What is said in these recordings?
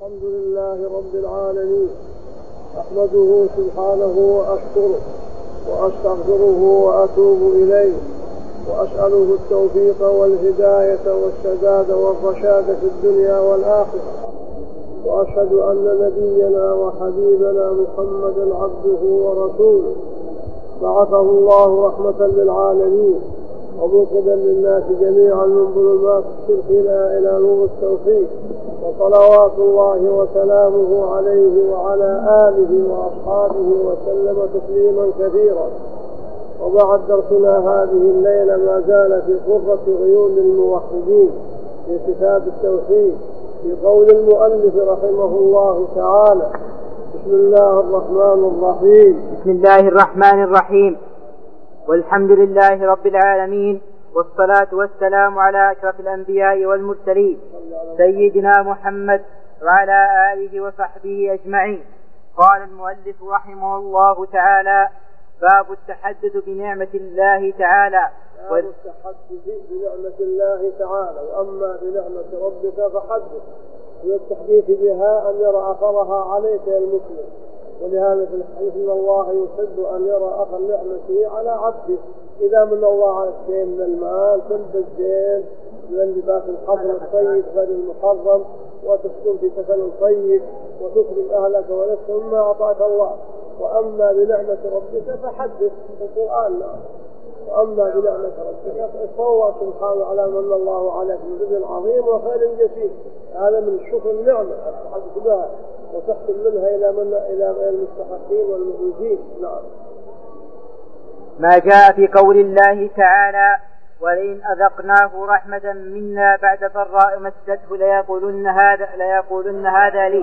الحمد لله رب العالمين، أحمده سبحانه وأشكره وأستغفره وأتوب إليه، وأسأله التوفيق والهداية والسداد والرشاد في الدنيا والآخرة، وأشهد أن نبينا وحبيبنا محمدا عبده ورسوله بعثه الله رحمة للعالمين وموقظا للناس جميعا من ظلمات الشرك إلى نور التوحيد، وصلوات الله وسلامه عليه وعلى آله وأصحابه وسلم تسليما كثيرا. وبعد درسنا هذه الليلة ما زال في قرة عيون الموحدين في كتاب التوحيد في قول المؤلف رحمه الله تعالى: بسم الله الرحمن الرحيم. بسم الله الرحمن الرحيم، والحمد لله رب العالمين، والصلاة والسلام على أشرف الأنبياء والمرسلين سيدنا محمد وعلى آله وصحبه أجمعين. قال المؤلف رحمه الله تعالى: باب التحدث بنعمة الله تعالى. باب التحدث بنعمة الله تعالى. وأما بنعمة ربك فحدث، والتحديث بها أن يرى أثرها عليك يا المسلم. ولهذا في الحديث ان الله يحب ان يرى اثر نعمته على عبده. اذا من الله عليك شيء من المال تلبس زين من اللباس الحسن الطيب غير المحرم، وتسكن في سكن طيب، وتكرم اهلك ونفسك مما اعطاك الله. واما بنعمه ربك فحدث في القران. واما بنعمه ربك فهو سبحانه على من الله عليك من جزء عظيم وخير جسيم. هذا من شكر النعمه التحدث بها وتحصل منها إلى المستحقين والمفوزين. نعم. ما جاء في قول الله تعالى: ولئن أذقناه رحمة منا بعد ضراء مسته ليقولن هذا لي.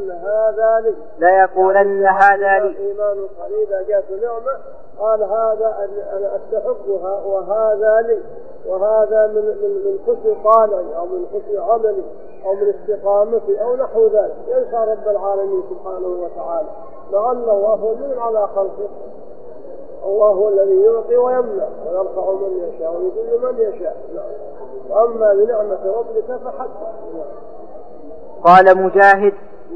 إيمان قليلا جاءت نعمة قال هذا أنا أستحقها وهذا لي، وهذا من حسن طالعي أو من حسن عملي أو من استقامتي أو نحو ذلك. ينسى رب العالمين سبحانه وتعالى، مع أن الله هو من على خلقه. الله هو الذي يعطي ويمنع ويرفع من يشاء ويذل من يشاء. وأما بنعمة ربك فحدث. قال مجاهد: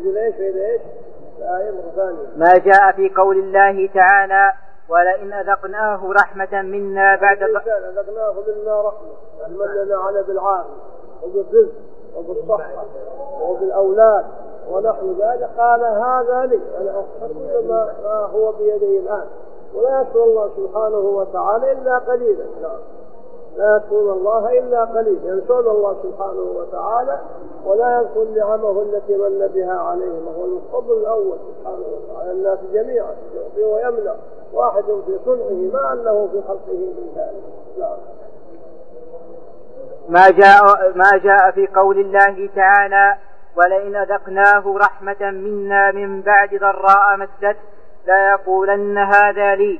ما جاء في قول الله تعالى: ولئن أذقناه رحمة منا بعد أذقناه منا رحمة، أمننا على بالعافية وبالرزق وبالصحة وبالأولاد ونحو ذلك، قال هذا لي، أنا أخذ كل ما هو بيدي الآن. ولا يشكر الله سبحانه وتعالى إلا قليلا. لا يشكرون الله إلا قليلا، ينسون الله سبحانه وتعالى ولا يذكر نعمه التي من بها عليهم. وهو الفضل الأول سبحانه وتعالى الناس جميعا، يعطي ويمنع، واحد في صنعه ما أنه في خلقه من ذلك. لا. ما جاء في قول الله تعالى: ولئن أذقناه رحمة منا من بعد ضراء مسته ليقولن هذا لي.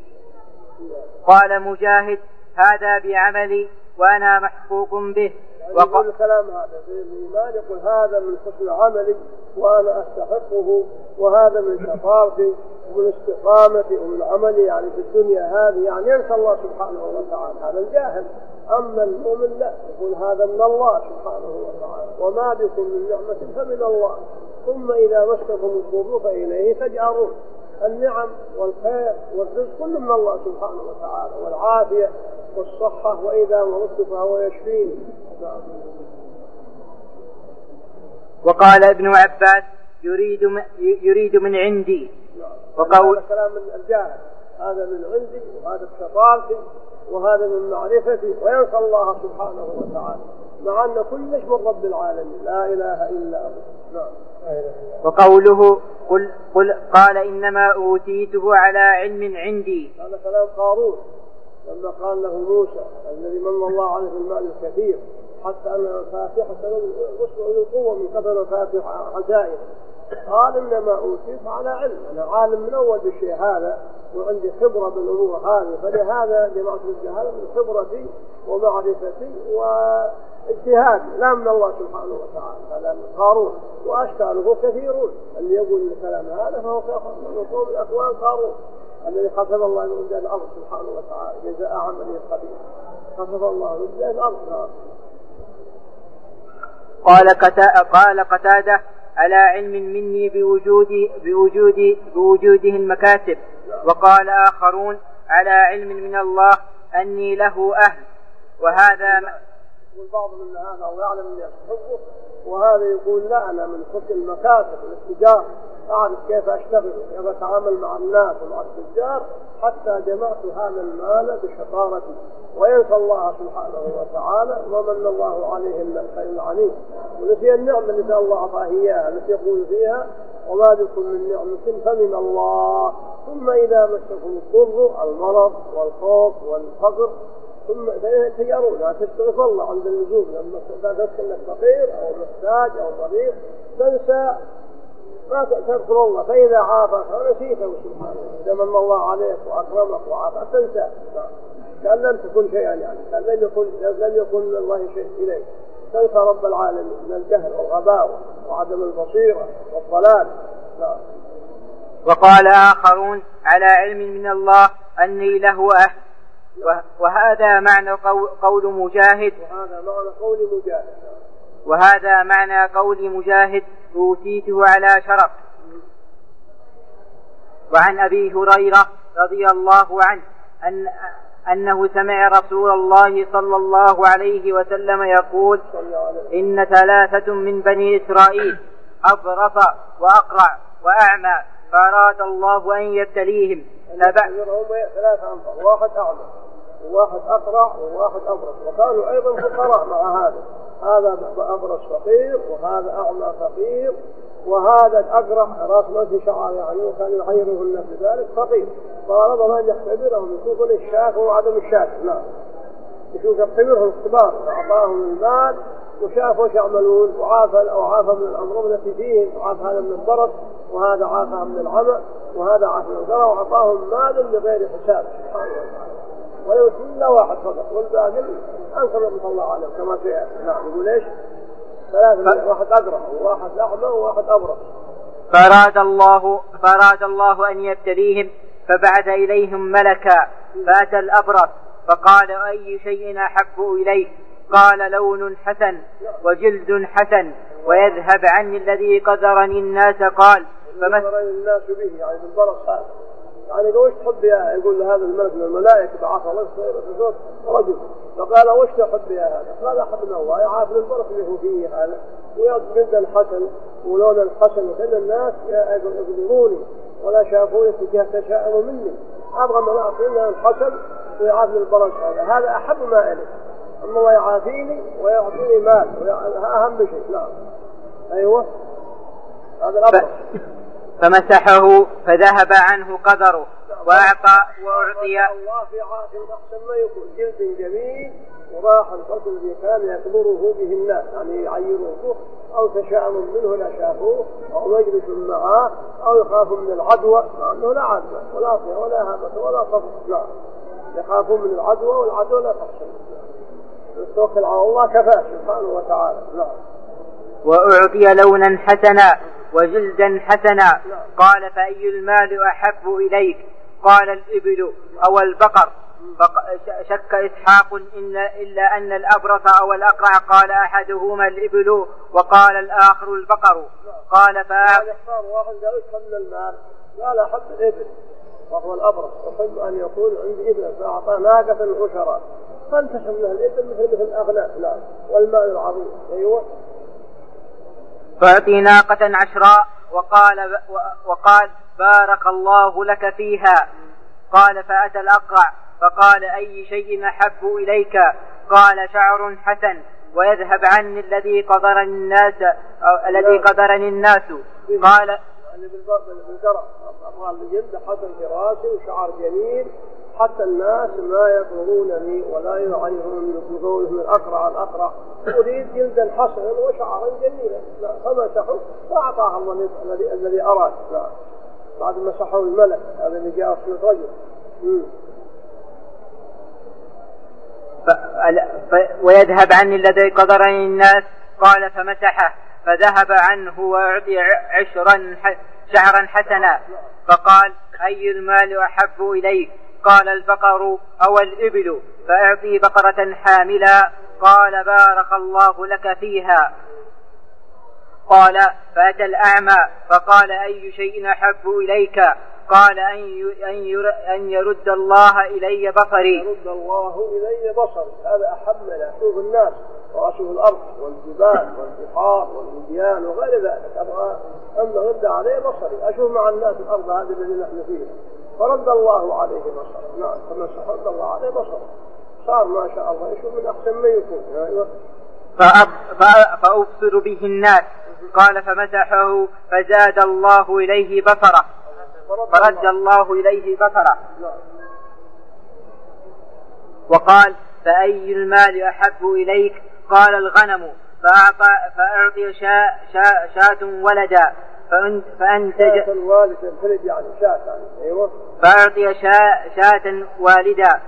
قال مجاهد: هذا بعملي وأنا محقوق به. وقال الكلام هذا في الإيمان، يقول هذا من حسن عملي وأنا أستحقه، وهذا من شطارتي ومن استقامتي ومن عملي يعني في الدنيا هذه، يعني ينسى الله سبحانه وتعالى. هذا الجاهل. أما المؤمن لا، يقول هذا من الله سبحانه وتعالى، وما بكم من نعمة فمن الله، ثم إذا مسكم الضر فإليه تجأرون. النعم والخير والرزق كل من الله سبحانه وتعالى، والعافية والصحة، وإذا مرضت فهو يشفيني. وقال ابن عباس: يريد من عندي. وقول هذا كلام من الجاهل، هذا من عندي وهذا بشطارتي وهذا من معرفتي، وينسى الله سبحانه وتعالى، مع أن كل شيء من رب العالمين لا إله إلا هو. نعم. وقوله قال إنما أوتيته على علم عندي. هذا كلام قارون لما قال له موسى الذي من الله عليه المال الكثير حتى أن فاتحة وصل إلى القوة من قبل فاتح عزائر، قال إنما أوتيته على علم، أنا عالم من أول بالشيء هذا وعندي خبرة بالأمور هذه، فلهذا جمعت الجهالة من خبرتي ومعرفتي واجتهادي لا من الله سبحانه وتعالى. هذا من قارون، وأشكاله كثيرون. اللي يقول الكلام هذا فهو من قوم الأخوان قارون الذي خسف الله من ذات الأرض سبحانه وتعالى جزاء عمله القبيح. خسف الله من ذات الأرض. قال قتادة: على علم مني بوجوده المكاسب. وقال آخرون على علم من الله أني له أهل. وهذا والبعض من هذا ويعلم أني أحبه، وهذا يقول لا، أنا من حسن المكاسب والاتجار أعرف كيف أشتغل كيف أتعامل مع الناس ومع التجار حتى جمعت هذا المال بشطارتي، وينسى الله سبحانه وتعالى ومن الله عليه من الخير العليم، ونسي النعمة التي الله أعطاه إياها التي يقول فيها وما بكم من نعمة فمن الله. ثم إذا مسكم الضر المرض والخوف والفقر ثم تجارون تستغفر الله عند النزول لما تذكر انك فقير او محتاج او مريض تنسى ما تذكر الله، فاذا عافاك ونسيته سبحانه اذا من الله عليك واكرمك وعافاك تنسى كان لم تكن شيئا، يعني كان لم يكن من الله شيء اليك، تنسى رب العالمين من الجهل والغباوه وعدم البصيره والضلال. وقال آخرون على علم من الله أني له أهل. وهذا معنى قول مجاهد وهذا معنى قول مجاهد أوتيته على شرف. وعن أبي هريرة رضي الله عنه أنه سمع رسول الله صلى الله عليه وسلم يقول إن 3 من بني إسرائيل أبرص وأقرع وأعمى فأراد الله أن يبتليهم. 3 أنفر، واحد أعمى وواحد أقرع وواحد أبرص، وكانوا أيضا فقراء مع هذا أبرص فقير وهذا أعمى فقير وهذا الأقرع راس ما في شعر يعني، وكان يعيره الناس ذلك فقير، فأراد أن يختبرهم يشوفون الشاك وعدم الشاك. نعم يشوف يختبرهم اختبار، أعطاهم المال وشاف وش يعملون، وعافى من الأمراض التي فيهم، وعافى هذا من البرص وهذا عافى من العمى وهذا عافى من القرع، وأعطاهم مال بغير حساب سبحانه وتعالى، ولو إلا واحد فقط والباقي أنكر رحمة الله عليه كما سيأتي. نعم يقول إيش 3 واحد أقرع وواحد أعمى وواحد أبرص. فأراد الله أن يبتليهم فبعث إليهم ملكا فأتى الأبرص فقال أي شيء أحب إليك؟ قال لون حسن وجلد حسن ويذهب عني الذي قذرني الناس. قال فمثل الناس به يعني بالبرص هذا، يعني وش تحب يا يقول هذا الملك من الملائكة بعث الله صوت رجل، فقال وش تحب يا هذا؟ قال أحب من الله يعافي البرص اللي هو فيه هذا ويجلد الحسن ولون الحسن، وكل الناس يقدروني ولا شافوني تجاه تشاءموا مني، أبغى من أعطينا الحسن ويعافي البرص هذا أحب ما إلي، أما الله يعافيني ويعطيني مال أهم شيء. نعم أيوة هذا الأبرص. فمسحه فذهب عنه قدره وأعطي الله في عافية أحسن ما يكون، جلد جميل وراح الفصل الذي كان يكبره به الناس، يعني يعيروه أو تشاءم منه لا شافوه أو مجلس معه أو يخافوا من العدوى، لأنه لا عدوى ولا طير ولا هامة ولا صفر، لا يخافون من العدوى والعدوى لا تحصل، التوكل على الله كفاه سبحانه وتعالى. نعم. وأعطي لونا حسنا وجلدا حسنا. قال فأي المال أحب إليك؟ قال الإبل أو البقر. شك إسحاق إلا أن الأبرص أو الأقرع قال أحدهما الإبل وقال الآخر البقر. قال يختار واحد لا يدخل من المال، قال أحب الإبل وهو الأبرص، أحب أن يكون عندي إبل فأعطى ناقة العشراء فانتشر منها الإبل مثل الأغناء. لا والمال العظيم. أيوة. فأعطي ناقة عشراء وقال بارك الله لك فيها. قال فأتى الأقرع فقال أي شيء أحب إليك؟ قال شعر حسن ويذهب عني الذي قدرني الناس. قال بالقرع أبغى الجلد حسن في راسي وشعر جميل حتى الناس ما يقرونني ولا يعيرونني بقولهم الأقرع أريد جلدا حسنا وشعرا جميلا. فمسحوا فأعطاها الله الذي أراد. بعد ما مسحوا الملك هذا اللي جاء في الرجل. ويذهب عني الذي قدرني الناس. قال فمسحه فذهب عنه وأعطي شعرا حسنا. فقال أي المال أحب إليك؟ قال البقر أو الإبل. فأعطي بقرة حاملا. قال بارك الله لك فيها. قال فأتى الأعمى فقال أي شيء أحب إليك؟ قال أن يرد الله إلي بصري. يرد الله إلي بصري، هذا أحب من أشوف الناس وأشوف الأرض والجبال والبحار والوديان وغير ذلك، أبغى أن أرد عليه بصري، أشوف مع الناس الأرض هذه التي نحن فيها. فرد الله عليه بصري. نعم، رد الله عليه بصري، صار ما شاء الله يشوف من أحسن ما يكون. فأبصر به الناس. قال فمسحه فزاد الله إليه بصره، فرد الله إليه بصره. وقال فأي المال أحب إليك؟ قال الغنم. فأعطي شاة ولدا فأنتج فأعطي شاة والدا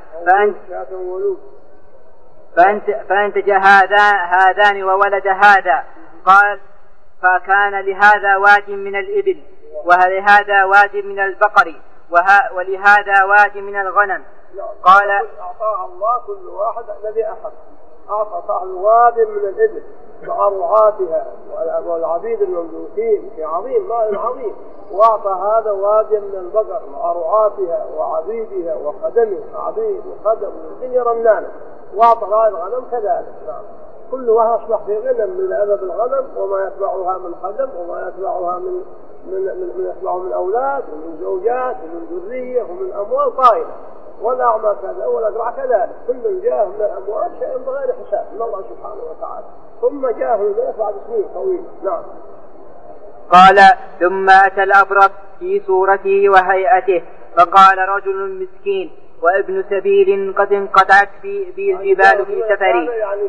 فأنتج هذان وولد هذا. قال فكان لهذا واد من الإبل، ولهذا واد من البقر، ولهذا واد من الغنم. قال أعطاه الله كل واحد الذي أحب. أعطى صاحب واد من الإبل وأرعاتها والعبيد المملوكين في عظيم مال عظيم، وأعطى هذا واد من البقر وأرعاتها وعبيدها وخدمها، عبيد وخدم والدنيا رنانة، وأعطى هذا الغنم كذلك. كل واحد أصبح في غنم من أبب الغنم وما يتبعها من خدم وما يتبعها من أولاد ومن زوجات ومن ذرية ومن أموال طائلة، والأعمى كذا والأقرع كذلك، كل جاء من الأموال شيء بغير حساب من الله سبحانه وتعالى، ثم جاءه الملك بعد سنين طويلة. نعم. قال ثم أتى الأبرص في صورته وهيئته، فقال رجل مسكين وابن سبيل قد انقطعت به الجبال في سفري. يعني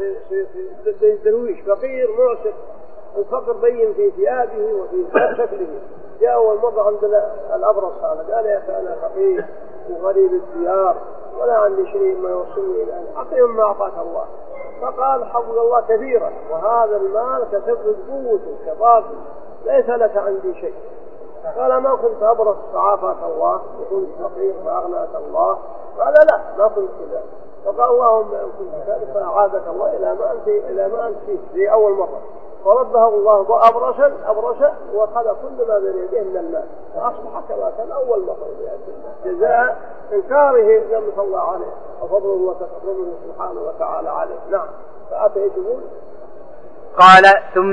في درويش فقير معسر، الفقر بين في ثيابه وفي شكله. جاء أول مرة عند الأبرص هذا قال يا أخي أنا فقير وغريب الديار ولا عندي شيء ما يوصلني إلى أعطي مما أعطاك الله. فقال حفظ الله كثيرا وهذا المال كسبب قوته كباطل، ليس لك عندي شيء. قال ما كنت أبرص فعافاك الله وكنت فقير فأغناك الله؟ قال لا ما كنت كذا. فقال اللهم إن كنت كذلك فأعادك الله إلى ما أنت فيه زي أول مرة. فرده الله أبرشا وأخذ كل ما بين يديه من المال، فأصبح كما كان أول مرة جزاء إنكاره نعمة الله عليه وفضله وتكرمه سبحانه وتعالى عليه. نعم. فأتى يقول قال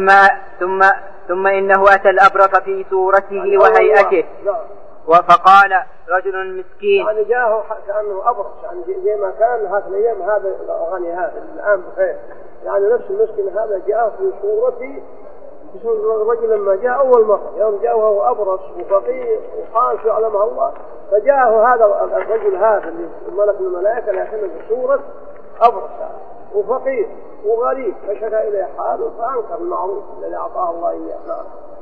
ثم إنه أتى الأبرص في صورته وهيئته. فقال رجل مسكين، يعني جاءه كأنه أبرص، يعني زي ما كان هذه الأيام هذا الأغاني هذا الآن بخير، يعني نفس المسكين هذا جاءه في صورته الرجل لما جاء أول مرة يوم جاءه هو أبرص وفقير وحاش يعلمها الله، فجاءه هذا الرجل هذا اللي ملك الملائكة لكنه بصورة أبرص وفقير وغريب، فشكى إليه حاله فأنكر المعروف الذي أعطاه الله إياه.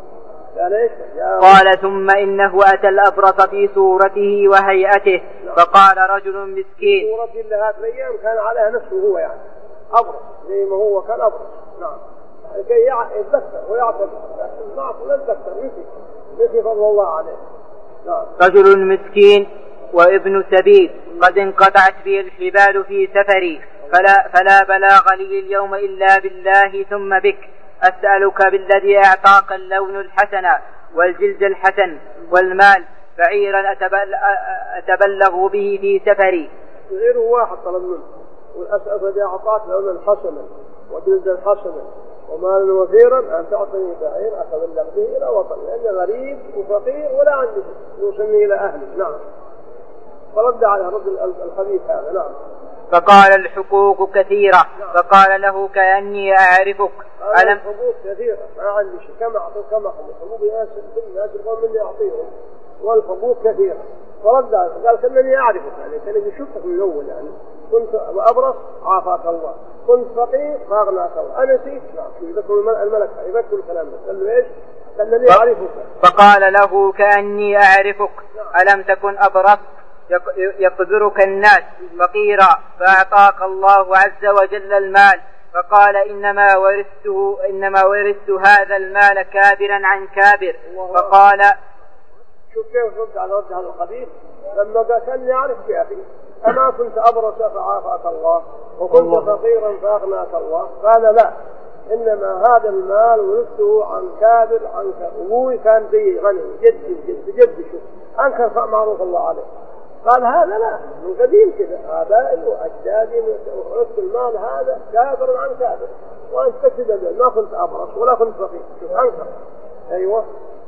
قال ثم إنه أتى الأبرص في صورته وهيئته. فقال رجل مسكين، صورته اللي هذه الأيام كان عليها نفسه هو يعني أبرص زي ما هو كان أبرص. نعم. لكي يتذكر ويعتبر لكن لا يتذكر نسي فضل الله عليه. نعم. رجل مسكين وابن سبيل قد انقطعت به الحبال في سفري، فلا بلاغ لي اليوم إلا بالله ثم بك. أسألك بالذي أعطاك اللون الحسن والجلد الحسن والمال بعيرا أتبلغ به في سفري. غير واحد طلب منه، والأسأل الذي أعطاك لونا حسنا وجلدا حسنا ومالا وفيرا أن تعطني بعير أتبلغ به إلى وطن، لأنه غريب وفقير ولا عندي يوصلني إلى أهلي. نعم. فرد على الرجل الخبيث هذا. نعم. فقال الحقوق كثيرة. فقال له كأني أعرفك. الحقوق كثيرة ما عندي شيء، كما أعطيك كما أخذ الحقوق الناس يبغون مني أعطيهم، والحقوق كثيرة. فرد عليه قال كأنني أعرفك، يعني كان يشوفك من الأول، يعني كنت أبرص عافاك الله، كنت فقير فأغناك الله، أنا نسيت. يذكر الملك يذكر الكلام ده. قال له إيش؟ كأنني أعرفك. فقال له كأني أعرفك. ألم تكن أبرص يقدرك الناس فقيرا فأعطاك الله عز وجل المال؟ فقال إنما ورثت هذا المال كابرا عن كابر. فقال شوف كيف رد على رد هذا الخبيث لما قال كان يعرفك يا أخي، أما كنت أبرص فعافاك الله وكنت فقيرا فأغناك الله؟ قال لا، إنما هذا المال ورثته عن كابر عن أبوي كان زي غني جد شوف أنكر معروف الله عليه. قال هذا لا من قديم كذا آبائي وأجدادي ورثت المال هذا كابر عن كابر وأنت تكتب ما كنت أبرص ولا كنت فقير. شوف أنكر. أيوة.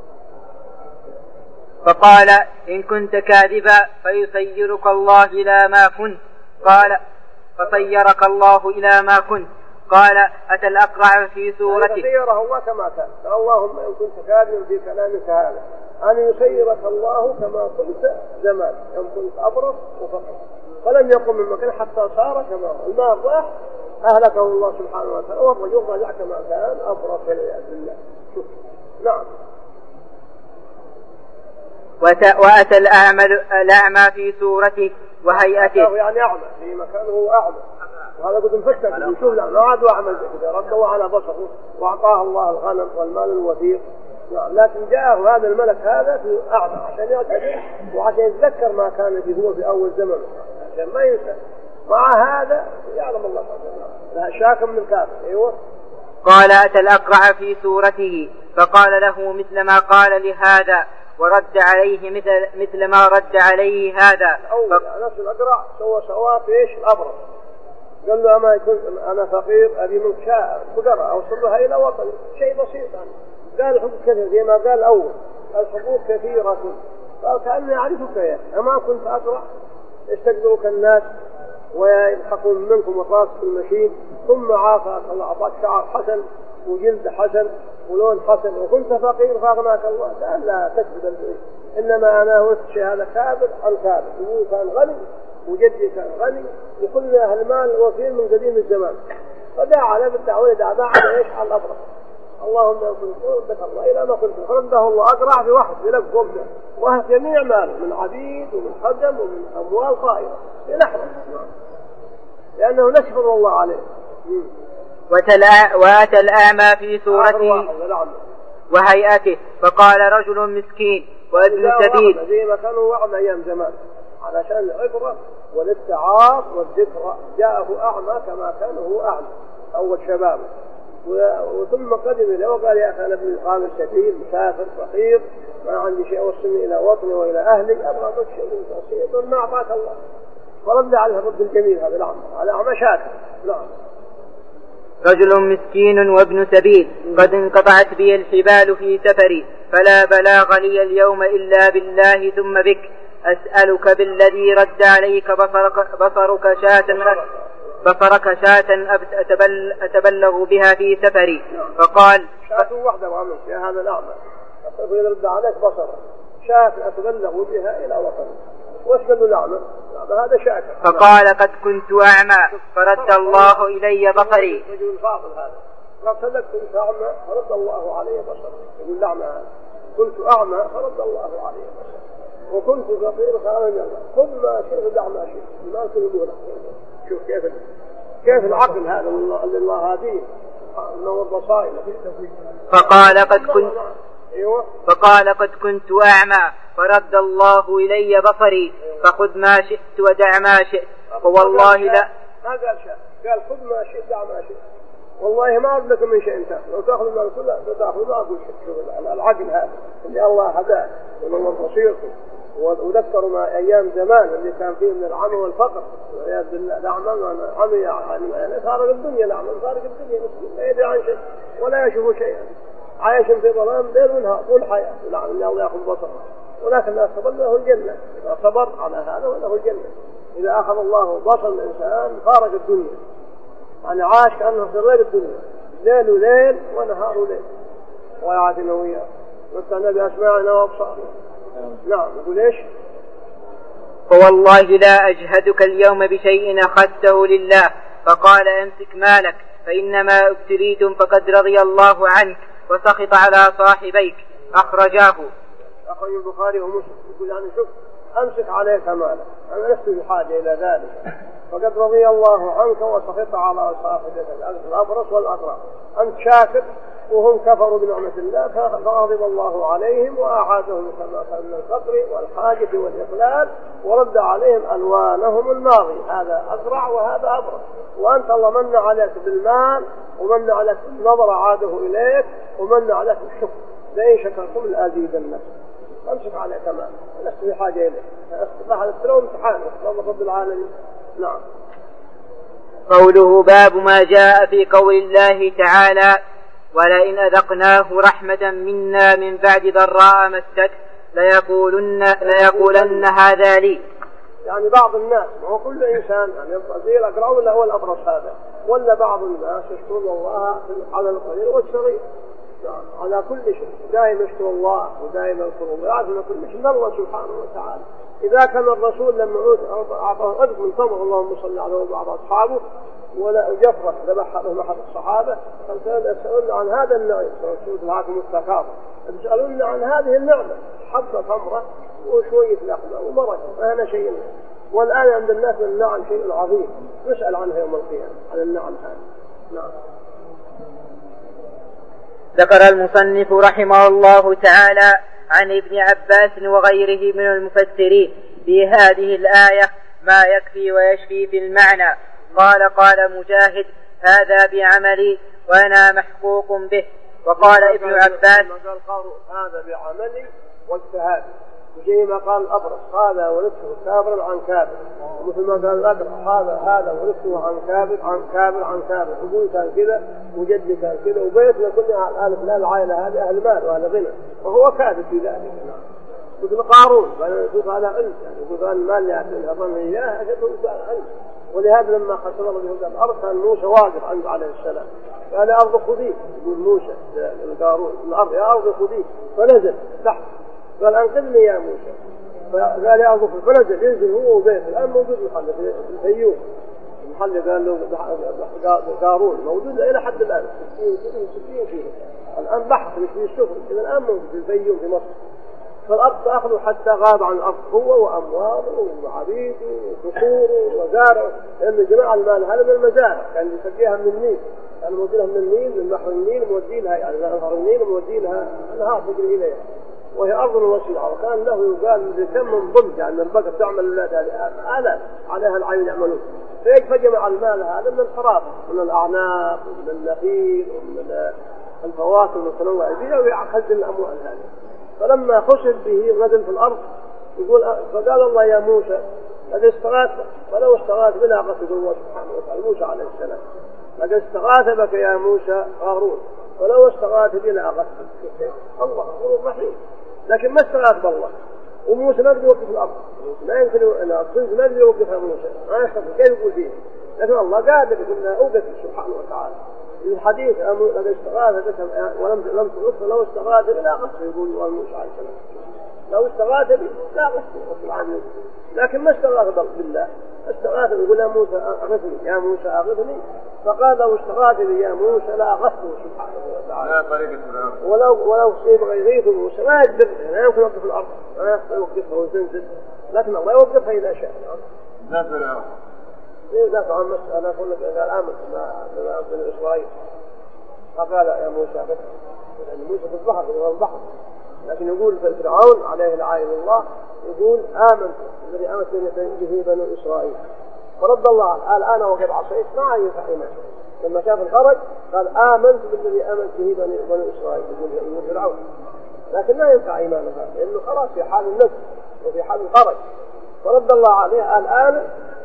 فقال إن كنت كاذبا فيسيرك الله إلى ما كنت. قال فصيرك الله إلى ما كنت. قال أتى الأقرع في سورته يسيره الله كما كان. اللهم إن كنت كاذبا في كلامك هذا أن يسيرك الله كما كنت زمان إن كنت أبرص وفقر. فلم يقم من مكان حتى صار كما هو. المال راح أهلكه الله سبحانه وتعالى والرجل رجع كما كان أبرص والعياذ بالله. نعم. وأتى الأعمى في صورته وهيئته يعني أعمى في مكانه أعمى. وهذا قد مفكر يشوف ما عاد أعمى كذا رده على بصره وأعطاه الله الغنم والمال الوثيق. نعم. لكن جاءه هذا الملك هذا في أعمى عشان يعتبر وعشان يتذكر ما كان به هو في أول زمن عشان ما ينسى. مع هذا يعلم الله لها شاك من الكافر. أيوة. قال أتى الأقرع في صورته فقال له مثل ما قال لهذا ورد عليه مثل ما رد عليه هذا. نفس الأقرع سوى في إيش الأبرص. قال له أما يكون أنا فقير أبي منك شاء بقرة أوصلها إلى وطني شيء بسيط يعني. قال الحقوق كثير زي ما قال أول الحقوق كثيرة. قال كأني أعرفك يا أما كنت أقرع يستقبلك الناس ويلحقون منكم وطاسك المشين ثم عافاك الله أعطاك شعر حسن وجلد حسن ولون حسن وكنت فقير فأغناك الله. قال لا تكذب البعيد إنما أنا وث هذا كابر عن كابر. أبوي كان غني وجدي كان غني وكل أهل المال وفير من قديم الزمان. فدعا له بالدعوة دعا على إيش على الأبرص. اللهم يكون ردك الله إلى ما كنت. فرده الله أقرع في واحد يلقى قبله وهي جميع ماله من عبيد ومن خدم ومن أموال طائرة في لحظة لأنه نشفر الله عليه. وأتى الأعمى في صورته وهيئته فقال رجل مسكين وابن سبيل زي ما كانوا أعمى أيام زمان علشان العبرة والاستعار والذكرى. جاءه أعمى كما كان هو أعمى أول شبابه وثم قدم إليه وقال يا أخي أنا ابن القام الشديد مسافر فقير ما عندي شيء أوصلني إلى وطني وإلى أهلي أبغى أضيف شيء بسيط ما أعطاك الله. فرد عليه الرد الجميل هذا الأعمى. هذا أعمى شاكر. نعم. رجل مسكين وابن سبيل قد انقطعت بي الحبال في سفري فلا بلاغ لي اليوم إلا بالله ثم بك أسألك بالذي رد عليك بصرك شاة أتبلغ بها في سفري. فقال شاة واحدة وعملت يا هذا الأعمى يرد عليك بصرك شاة أتبلغ بها إلى وطني. واسأل الأعمى هذا شاكر. فقال قد كنت أعمى فرد الله إلي بصري. رجل فاضل هذا قد صدقت كنت أعمى فرد الله علي بصري. يقول الأعمى هذا كنت أعمى فرد الله علي بصري وكنت فقير فأغنى الله. خذ ما شئت ودع ما شئت ما تقوله. شوف كيف العقل هذا اللي الله هديه نور بصائر. فقال قد كنت أعمى فرد الله إلي بصري فخذ ما شئت ودع ما شئت فوالله لا. ما قال شيء قال خذ ما شئت دع ما شئت والله ما أردك من شيء انت لو تأخذ المال كله تأخذ ما أقول شيء. شوف العقل هذا اللي الله هداه ونور بصيرته وذكروا ما أيام زمان اللي كان فيه من العمى والفقر والعياذ بالله. الأعمى عمي يعني خارج الدنيا. الأعمى خارج الدنيا لا يدري عن شيء ولا يشوف شيئا عايش في ظلام ليل ونهار طول حياته. الأعمى اللي الله يأخذ بصره ولكن لا صبر له الجنة. إذا صبر على هذا وله الجنة. إذا أخذ الله بصر الإنسان خارج الدنيا يعني عاش كأنه في غير الدنيا ليل ليل ونهار ليل. ويعافينا وإياه واتنا بأسماعنا وأبصارنا. نعم. يقول إيش؟ فوالله لا أجهدك اليوم بشيء أخذته لله. فقال أمسك مالك فإنما ابتليتم فقد رضي الله عنك وسخط على صاحبيك. أخرج البخاري ومسلم. يقول يعني شوف أمسك عليك مالك أنا لست بحاجة إلى ذلك فقد رضي الله عنك وسخط على صاحبك الأبرص والأقرع. أنت شاكر وهم كفروا بنعمة الله فغضب الله عليهم وأعادهم كما كان من الفقر والحاجة والإقلال ورد عليهم ألوانهم الماضي، هذا أسرع وهذا أبرع. وأنت الله من عليك بالمال ومن عليك بالنظر عاده إليك ومن عليك بالشكر، لئن شكرتم لأزيدنكم. أمسك عليه كمان لست في حاجة إليه، هذا تلو امتحان الله رب العالمين. نعم. قوله باب ما جاء في قول الله تعالى ولئن أذقناه رحمة منا من بعد ضراء مسته ليقولن هذا لي. يعني بعض الناس، ما هو كل إنسان يعني زي الأقرع ولا هو الأبرص هذا، ولا بعض الناس يشكرون الله على القليل والصغير، على كل شيء دائما يشكر الله ودائما يذكر الله، يعرف ان كل شيء من الله سبحانه وتعالى. اذا كان الرسول لما اعطاه رزق من تمر اللهم صل عليه وبعض اصحابه ولا جفرة ذبحها لهم احد الصحابه، يسالون عن هذا النعيم، رسول الحاكم التكاثر، يسالون عن هذه النعمه، حبه تمره وشويه لحمه ومرقه، فهذا شيء. والان عند الناس النعم شيء عظيم نسال عنها يوم القيامه، عن النعم هذه. نعم. ذكر المصنف رحمه الله تعالى عن ابن عباس وغيره من المفسرين في هذه الآية ما يكفي ويشفي في المعنى. قال مجاهد هذا بعملي وأنا محقوق به. وقال ابن عباس هذا بعملي واجتهادي، وزي ما قال الأبرص هذا ولدته كابرا عن كابر، مثل ما قال الأقرع هذا ولدته عن كابر، أبوي كان كذا وجدي كان كذا، وبيتنا كلنا الآن العائلة هذه أهل مال وأهل غنى، وهو كاذب في ذلك. مثل قارون يقول على علم، يعني يقول المال يأكل أظن إياه أجده على علم. ولهذا لما خسر الله به الأرض كان موسى واقف عنده عليه السلام، قال أرض خذيه، يقول موسى قارون الأرض يا أرض خذيه، فنزل تحت قال أنقذني يا موسى، فقال يا أرض فنزل ينزل هو وبيته. الآن موجود محل في الفيوم، المحل قال له قارون موجود إلى حد الآن 60 كيلو، الآن بحث مش في الشغل، إذا الآن موجود في الفيوم في مصر. فالأرض تأخذه حتى غاب عن الأرض هو وأمواله وعبيده وفقوره وزارعه، لأن جماعة المال هذا من المزارع كان يسقيها من النيل، كان موجودها من النيل من بحر النيل ومودينها يعني نهر النيل ومودينها أنهار تجري إليها، وهي أرض واسعة. وكان له يقال كم من ضمن يعني البقر تعمل آلاف عليها العين يعملون. فجمع المال هذا من الخرافة من الأعناق ومن النخيل ومن الفواكه المتنوعة فيها ويأخذ الأموال هذه. فلما خسف به نزل في الأرض يقول فقال الله يا موسى قد استغاث ولو استغاث بلا قصد الله سبحانه وتعالى موسى عليه السلام، قد استغاث بك يا موسى قارون ولو استغاث بلا قصد الله هو رحيم، لكن ما استغاث بالله. وموسى ما يقدر يوقف الأرض، ما يمكن ما يقدر يوقفها موسى، ما يستطيع كيف يقول فيه، لكن الله قادر يقول أوقف سبحانه وتعالى. الحديث قد استغاث بك ولم تغفر لو استغاث بلا قصد، يقول موسى عليه السلام لو استغاث به لا قصد، لكن ما استغاث بالله، استغاث يقول يا موسى أغثني يا موسى أغثني، فقال لو استغاث به يا موسى لا أغثه سبحانه وتعالى. ولو يبغى يغيث موسى ما يقدر، لا يمكن يوقف الأرض، ما يقدر يوقفها وتنزل، لكن الله يوقفها إذا شاء. لا طبعا مسألة أقول لك قال آمن ما بني إسرائيل فقال يا موسى بك، لأن موسى في البحر في البحر، لكن يقول فرعون عليه لعائن الله يقول آمنت الذي آمنت به بنو إسرائيل، فرد الله قال أنا وقد عصيت ما ينفع إيمان. لما شاف الخرج قال آمنت بالذي آمنت به بنو إسرائيل يقول فرعون، لكن ما ينفع إيمانه هذا لأنه خلاص في حال النفس وفي حال الخرج. فرد الله عليه قال آمن.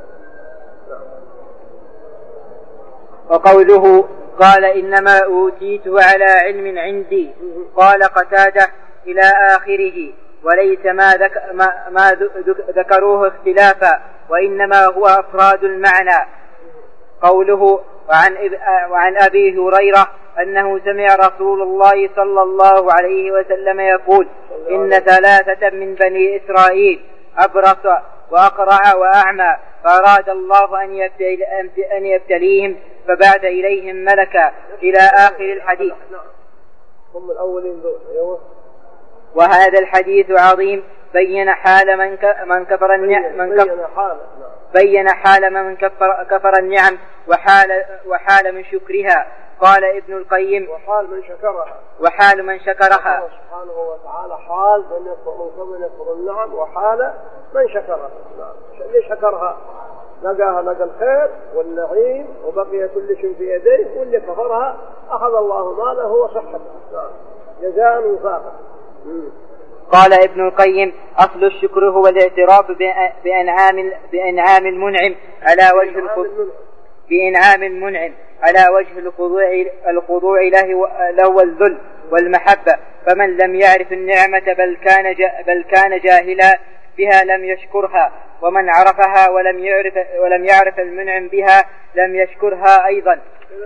وقوله قال إنما أوتيته على علم عندي قال قتادة إلى آخره، وليس ما ذكروه اختلافا وإنما هو أفراد المعنى. قوله وعن أبي هريرة أنه سمع رسول الله صلى الله عليه وسلم يقول إن 3 من بني إسرائيل أبرص وأقرع وأعمى، فأراد الله أن يبتليهم فبعث إليهم ملكا إلى آخر الحديث. هم الأولين دول. وهذا الحديث عظيم بين حال من كفر النعم وحال من شكرها، قال ابن القيم وحال من شكرها الله سبحانه وتعالى حال من يكفر النعم وحال من شكرها. اللي شكرها لقاها لقى الخير والنعيم وبقي كل شيء في يديه، واللي كفرها أخذ الله ماله وصحته. جزاء وفاقا. قال ابن القيم أصل الشكر هو الاعتراف بإنعام المنعم على وجه الخضوع له والذل والمحبة. فمن لم يعرف النعمة بل كان جاهلا بها لم يشكرها، ومن عرفها ولم يعرف المنعم بها لم يشكرها أيضا.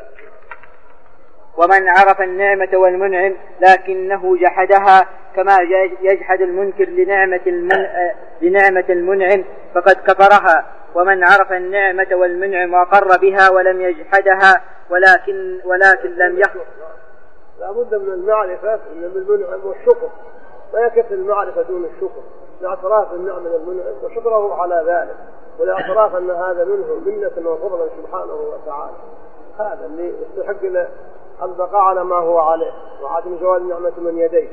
ومن عرف النعمة والمنعم لكنه جحدها كما يجحد المنكر لنعمة المنعم فقد كفرها. ومن عرف النعمة والمنعم وقر بها ولم يجحدها ولكن لم يخلق. لا بد من المعرفة من المنعم والشكر، لا يكفي المعرفة دون الشكر، لاعتراف النعمة المنعم وشكره على ذلك، ولاعتراف أن هذا منه منة وفضلا سبحانه وتعالى. هذا اللي يستحق البقاء على ما هو عليه وعدم زوال النعمة من يديه.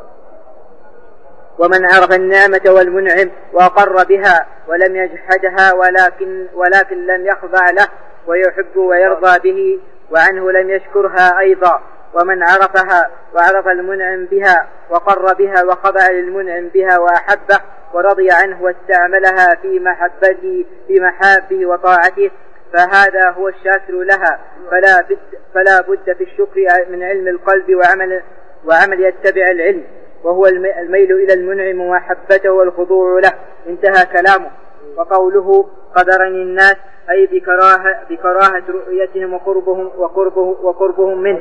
ومن عرف النعمة والمنعم وأقر بها ولم يجحدها ولكن لم يخضع له ويحب ويرضى به وعنه لم يشكرها أيضا. ومن عرفها وعرف المنعم بها وقر بها وخضع للمنعم بها وأحبه ورضي عنه واستعملها في محابه وطاعته فهذا هو الشاكر لها. فلا بد في الشكر من علم القلب وعمل يتبع العلم، وهو الميل إلى المنعم ومحبته والخضوع له. انتهى كلامه. وقوله قدرني الناس أي بكراهة رؤيتهم وقربهم منه.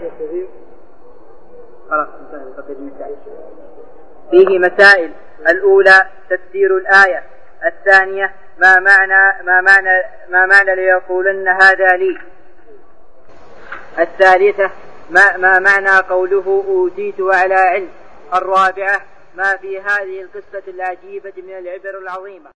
فيه مسائل: الأولى تفسير الآية، الثانية ما معنى ليقولن هذا لي، الثالثة ما معنى قوله أوتيت على علم، الرابعة ما في هذه القصة العجيبة من العبر العظيمة.